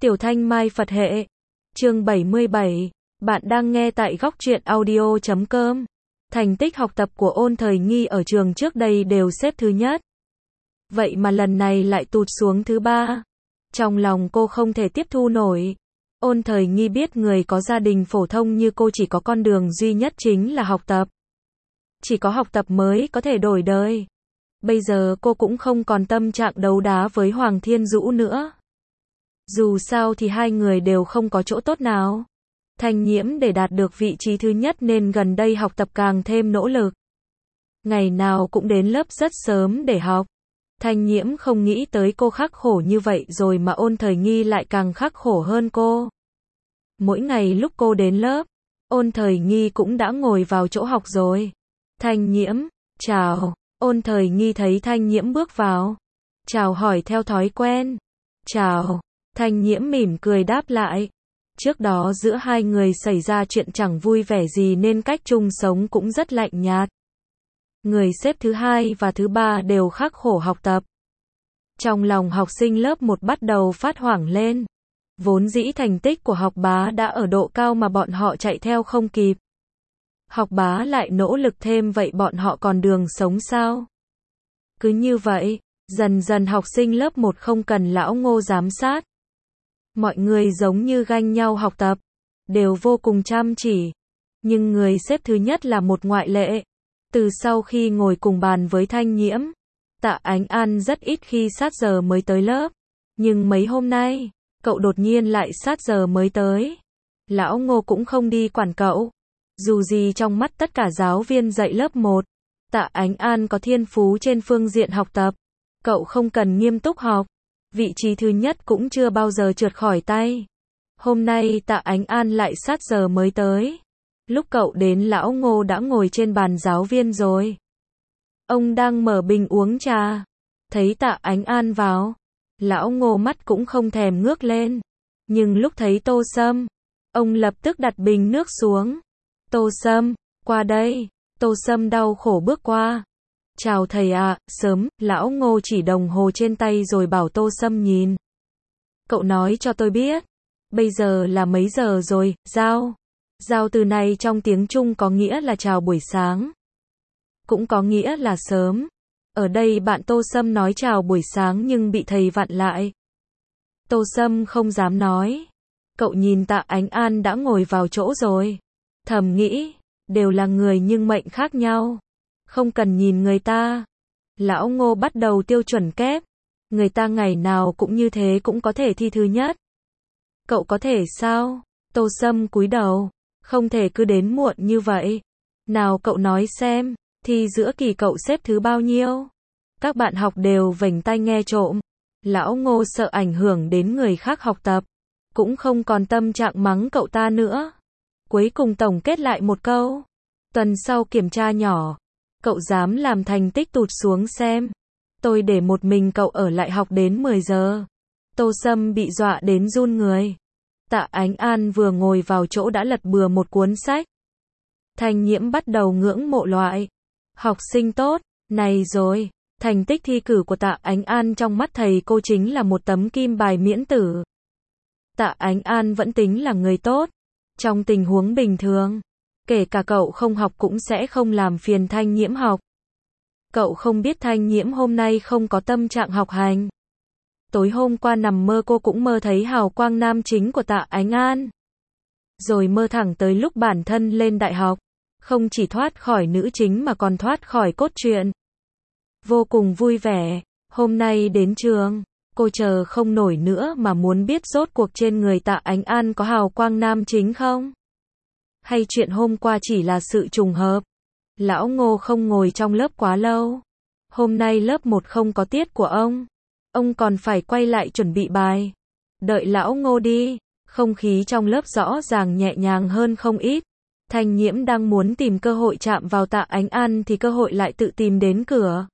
Tiểu Thanh Mai Phật hệ. Chương 77. Bạn đang nghe tại góc truyện audio.com. Thành tích học tập của Ôn Thời Nghi ở trường trước đây đều xếp thứ nhất. Vậy mà lần này lại tụt xuống thứ ba. Trong lòng cô không thể tiếp thu nổi. Ôn Thời Nghi biết người có gia đình phổ thông như cô chỉ có con đường duy nhất chính là học tập. Chỉ có học tập mới có thể đổi đời. Bây giờ cô cũng không còn tâm trạng đấu đá với Hoàng Thiên Dũ nữa. Dù sao thì hai người đều không có chỗ tốt nào. Thanh Nhiễm để đạt được vị trí thứ nhất nên gần đây học tập càng thêm nỗ lực. Ngày nào cũng đến lớp rất sớm để học. Thanh Nhiễm không nghĩ tới cô khắc khổ như vậy rồi mà Ôn Thời Nghi lại càng khắc khổ hơn cô. Mỗi ngày lúc cô đến lớp, Ôn Thời Nghi cũng đã ngồi vào chỗ học rồi. Thanh Nhiễm, chào. Ôn Thời Nghi thấy Thanh Nhiễm bước vào. Chào hỏi theo thói quen. Chào. Thanh Nhiễm mỉm cười đáp lại. Trước đó giữa hai người xảy ra chuyện chẳng vui vẻ gì nên cách chung sống cũng rất lạnh nhạt. Người xếp thứ hai và thứ ba đều khắc khổ học tập. Trong lòng học sinh lớp 1 bắt đầu phát hoảng lên. Vốn dĩ thành tích của Học Bá đã ở độ cao mà bọn họ chạy theo không kịp. Học Bá lại nỗ lực thêm vậy bọn họ còn đường sống sao? Cứ như vậy, dần dần học sinh lớp 1 không cần lão Ngô giám sát. Mọi người giống như ganh nhau học tập, đều vô cùng chăm chỉ. Nhưng người xếp thứ nhất là một ngoại lệ. Từ sau khi ngồi cùng bàn với Thanh Nhiễm, Tạ Ánh An rất ít khi sát giờ mới tới lớp. Nhưng mấy hôm nay, cậu đột nhiên lại sát giờ mới tới. Lão Ngô cũng không đi quản cậu. Dù gì trong mắt tất cả giáo viên dạy lớp 1, Tạ Ánh An có thiên phú trên phương diện học tập. Cậu không cần nghiêm túc học. Vị trí thứ nhất cũng chưa bao giờ trượt khỏi tay. Hôm nay Tạ Ánh An lại sát giờ mới tới. Lúc cậu đến lão Ngô đã ngồi trên bàn giáo viên rồi. Ông đang mở bình uống trà. Thấy Tạ Ánh An vào, lão Ngô mắt cũng không thèm ngước lên. Nhưng lúc thấy Tô Sâm, ông lập tức đặt bình nước xuống. Tô Sâm, qua đây. Tô Sâm đau khổ bước qua. Chào thầy ạ, sớm, lão Ngô chỉ đồng hồ trên tay rồi bảo Tô Sâm nhìn. Cậu nói cho tôi biết, bây giờ là mấy giờ rồi, giao. Giao từ này trong tiếng Trung có nghĩa là chào buổi sáng. Cũng có nghĩa là sớm. Ở đây bạn Tô Sâm nói chào buổi sáng nhưng bị thầy vặn lại. Tô Sâm không dám nói. Cậu nhìn Tạ Ánh An đã ngồi vào chỗ rồi. Thầm nghĩ, đều là người nhưng mệnh khác nhau. Không cần nhìn người ta. Lão Ngô bắt đầu tiêu chuẩn kép. Người ta ngày nào cũng như thế cũng có thể thi thứ nhất. Cậu có thể sao? Tô Sâm cúi đầu. Không thể cứ đến muộn như vậy. Nào cậu nói xem, thi giữa kỳ cậu xếp thứ bao nhiêu? Các bạn học đều vểnh tai nghe trộm. Lão Ngô sợ ảnh hưởng đến người khác học tập. Cũng không còn tâm trạng mắng cậu ta nữa. Cuối cùng tổng kết lại một câu. Tuần sau kiểm tra nhỏ. Cậu dám làm thành tích tụt xuống xem. Tôi để một mình cậu ở lại học đến 10 giờ. Tô Sâm bị dọa đến run người. Tạ Ánh An vừa ngồi vào chỗ đã lật bừa một cuốn sách. Thanh Nhiễm bắt đầu ngưỡng mộ loại học sinh tốt này rồi. Thành tích thi cử của Tạ Ánh An trong mắt thầy cô chính là một tấm kim bài miễn tử. Tạ Ánh An vẫn tính là người tốt. Trong tình huống bình thường, kể cả cậu không học cũng sẽ không làm phiền Thanh Nhiễm học. Cậu không biết Thanh Nhiễm hôm nay không có tâm trạng học hành. Tối hôm qua nằm mơ cô cũng mơ thấy hào quang nam chính của Tạ Ánh An. Rồi mơ thẳng tới lúc bản thân lên đại học. Không chỉ thoát khỏi nữ chính mà còn thoát khỏi cốt truyện. Vô cùng vui vẻ. Hôm nay đến trường, cô chờ không nổi nữa mà muốn biết rốt cuộc trên người Tạ Ánh An có hào quang nam chính không? Hay chuyện hôm qua chỉ là sự trùng hợp? Lão Ngô không ngồi trong lớp quá lâu. Hôm nay lớp 1 không có tiết của ông. Ông còn phải quay lại chuẩn bị bài. Đợi lão Ngô đi, không khí trong lớp rõ ràng nhẹ nhàng hơn không ít. Thanh Nhiễm đang muốn tìm cơ hội chạm vào Tạ Ánh An thì cơ hội lại tự tìm đến cửa.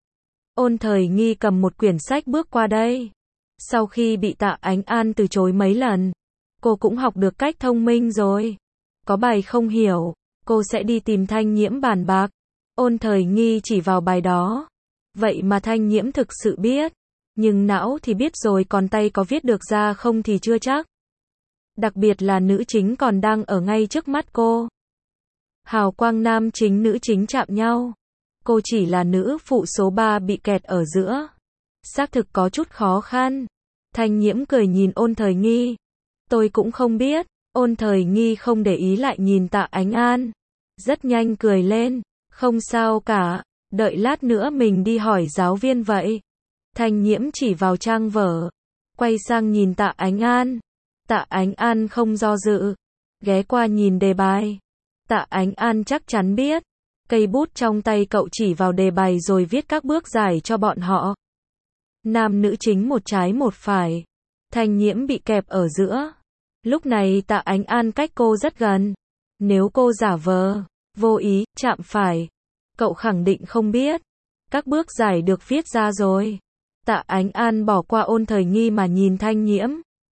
Ôn Thời Nghi cầm một quyển sách bước qua đây. Sau khi bị Tạ Ánh An từ chối mấy lần, cô cũng học được cách thông minh rồi. Có bài không hiểu, cô sẽ đi tìm Thanh Nhiễm bàn bạc. Ôn Thời Nghi chỉ vào bài đó. Vậy mà Thanh Nhiễm thực sự biết. Nhưng não thì biết rồi, còn tay có viết được ra không thì chưa chắc. Đặc biệt là nữ chính còn đang ở ngay trước mắt cô. Hào quang nam chính nữ chính chạm nhau. Cô chỉ là nữ phụ số 3 bị kẹt ở giữa. Xác thực có chút khó khăn. Thanh Nhiễm cười nhìn Ôn Thời Nghi. Tôi cũng không biết. Ôn Thời Nghi không để ý lại nhìn Tạ Ánh An. Rất nhanh cười lên. Không sao cả. Đợi lát nữa mình đi hỏi giáo viên vậy. Thanh Nhiễm chỉ vào trang vở. Quay sang nhìn Tạ Ánh An. Tạ Ánh An không do dự. Ghé qua nhìn đề bài. Tạ Ánh An chắc chắn biết. Cây bút trong tay cậu chỉ vào đề bài rồi viết các bước giải cho bọn họ. Nam nữ chính một trái một phải. Thanh Nhiễm bị kẹp ở giữa. Lúc này Tạ Ánh An cách cô rất gần. Nếu cô giả vờ, vô ý, chạm phải, cậu khẳng định không biết. Các bước giải được viết ra rồi. Tạ Ánh An bỏ qua Ôn Thời Nghi mà nhìn Thanh Nhiễm.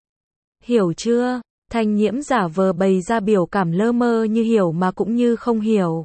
Hiểu chưa? Thanh Nhiễm giả vờ bày ra biểu cảm lơ mơ, như hiểu mà cũng như không hiểu.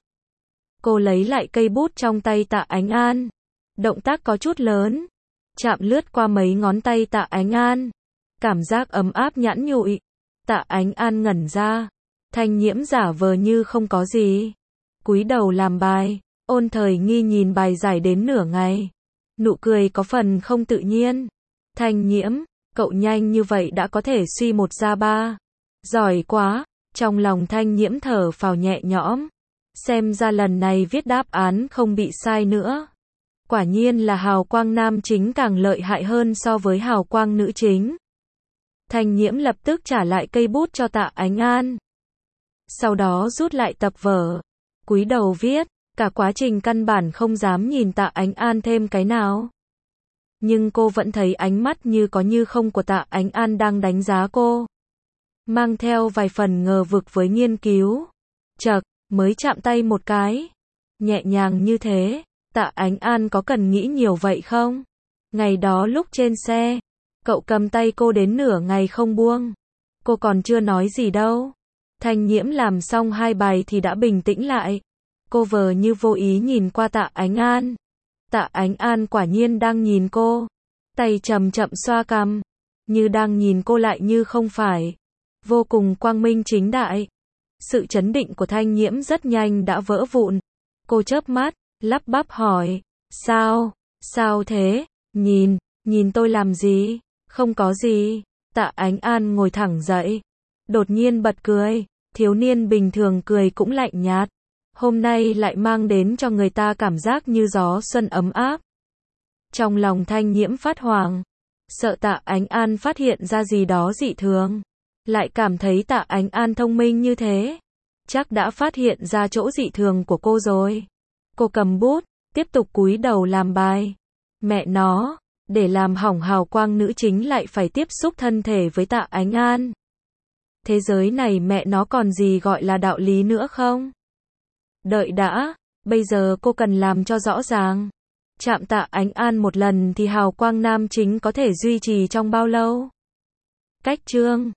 Cô lấy lại cây bút trong tay Tạ Ánh An. Động tác có chút lớn. Chạm lướt qua mấy ngón tay Tạ Ánh An. Cảm giác ấm áp nhẵn nhụi. Tạ Ánh An ngẩn ra. Thanh Nhiễm giả vờ như không có gì. Cúi đầu làm bài. Ôn Thời Nghi nhìn bài giải đến nửa ngày. Nụ cười có phần không tự nhiên. Thanh Nhiễm, cậu nhanh như vậy đã có thể suy 1 ra 3. Giỏi quá. Trong lòng Thanh Nhiễm thở phào nhẹ nhõm. Xem ra lần này viết đáp án không bị sai nữa. Quả nhiên là hào quang nam chính càng lợi hại hơn so với hào quang nữ chính. Thanh Nhiễm lập tức trả lại cây bút cho Tạ Ánh An. Sau đó rút lại tập vở. Cúi đầu viết. Cả quá trình căn bản không dám nhìn Tạ Ánh An thêm cái nào. Nhưng cô vẫn thấy ánh mắt như có như không của Tạ Ánh An đang đánh giá cô. Mang theo vài phần ngờ vực với nghiên cứu. Chậc, mới chạm tay một cái. Nhẹ nhàng như thế. Tạ Ánh An có cần nghĩ nhiều vậy không? Ngày đó lúc trên xe, cậu cầm tay cô đến nửa ngày không buông. Cô còn chưa nói gì đâu. Thanh Nhiễm làm xong 2 bài thì đã bình tĩnh lại. Cô vờ như vô ý nhìn qua Tạ Ánh An. Tạ Ánh An quả nhiên đang nhìn cô. Tay chậm chậm xoa cằm. Như đang nhìn cô lại như không phải. Vô cùng quang minh chính đại. Sự chấn định của Thanh Nhiễm rất nhanh đã vỡ vụn. Cô chớp mắt, lắp bắp hỏi. Sao? Sao thế? Nhìn tôi làm gì? Không có gì. Tạ Ánh An ngồi thẳng dậy. Đột nhiên bật cười. Thiếu niên bình thường cười cũng lạnh nhạt. Hôm nay lại mang đến cho người ta cảm giác như gió xuân ấm áp. Trong lòng Thanh Nhiễm phát hoảng. Sợ Tạ Ánh An phát hiện ra gì đó dị thường. Lại cảm thấy Tạ Ánh An thông minh như thế. Chắc đã phát hiện ra chỗ dị thường của cô rồi. Cô cầm bút, tiếp tục cúi đầu làm bài. Mẹ nó, để làm hỏng hào quang nữ chính lại phải tiếp xúc thân thể với Tạ Ánh An. Thế giới này mẹ nó còn gì gọi là đạo lý nữa không? Đợi đã, bây giờ cô cần làm cho rõ ràng. Chạm Tạ Ánh An một lần thì hào quang nam chính có thể duy trì trong bao lâu? Cách chương